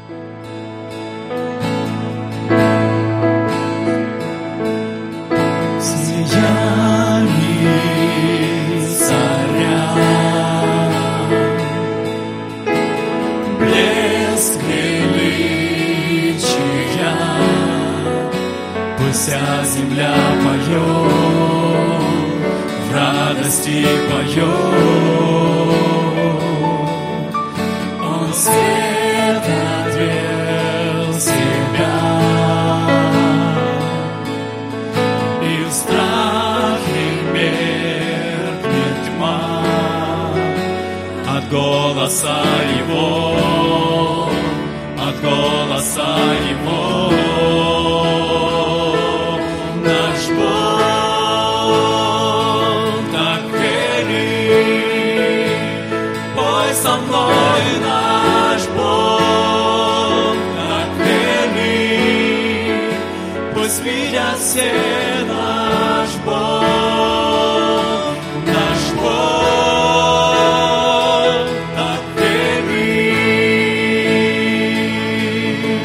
Вся земля поет, в радости поет. Он свет отвел себя, и в страхе меркнет тьма от голоса Его, от голоса Его. Со мной наш Бог, как велик, пусть видят все наш Бог, так велик.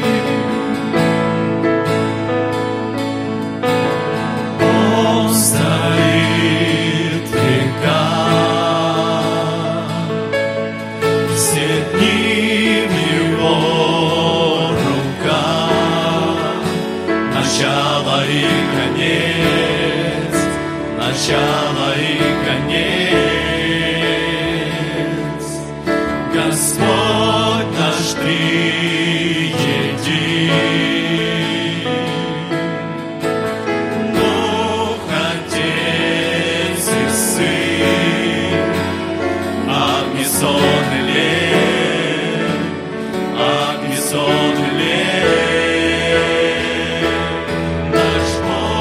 Он стоит в веках, все дни в Его руках, начало и конец, начало и конец. Господь наш триедин, Бог Отец и Сын, огнессон и лев, огнессон и лев. Наш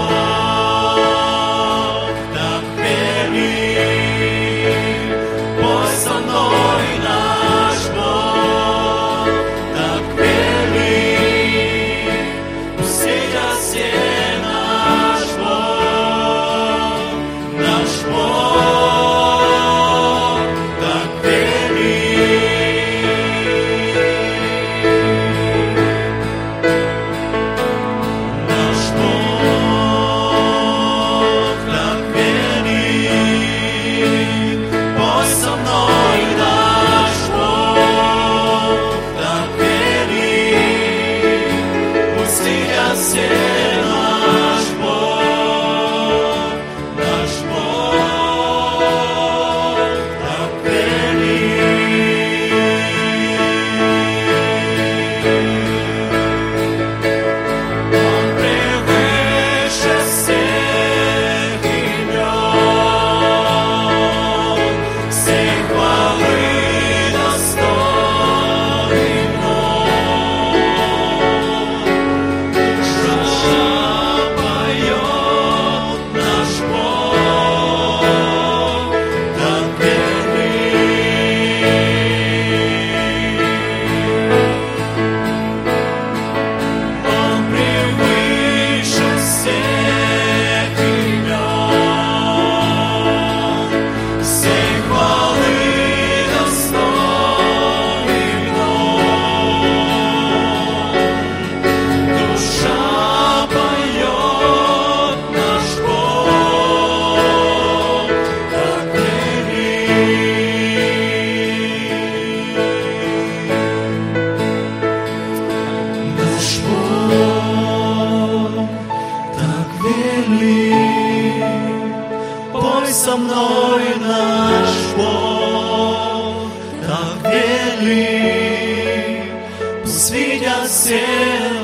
Бог так велик, пусть со мной наш Бог так велик, пусть видят все наш Бог так со мной наш Бог, так велик, пусть видят все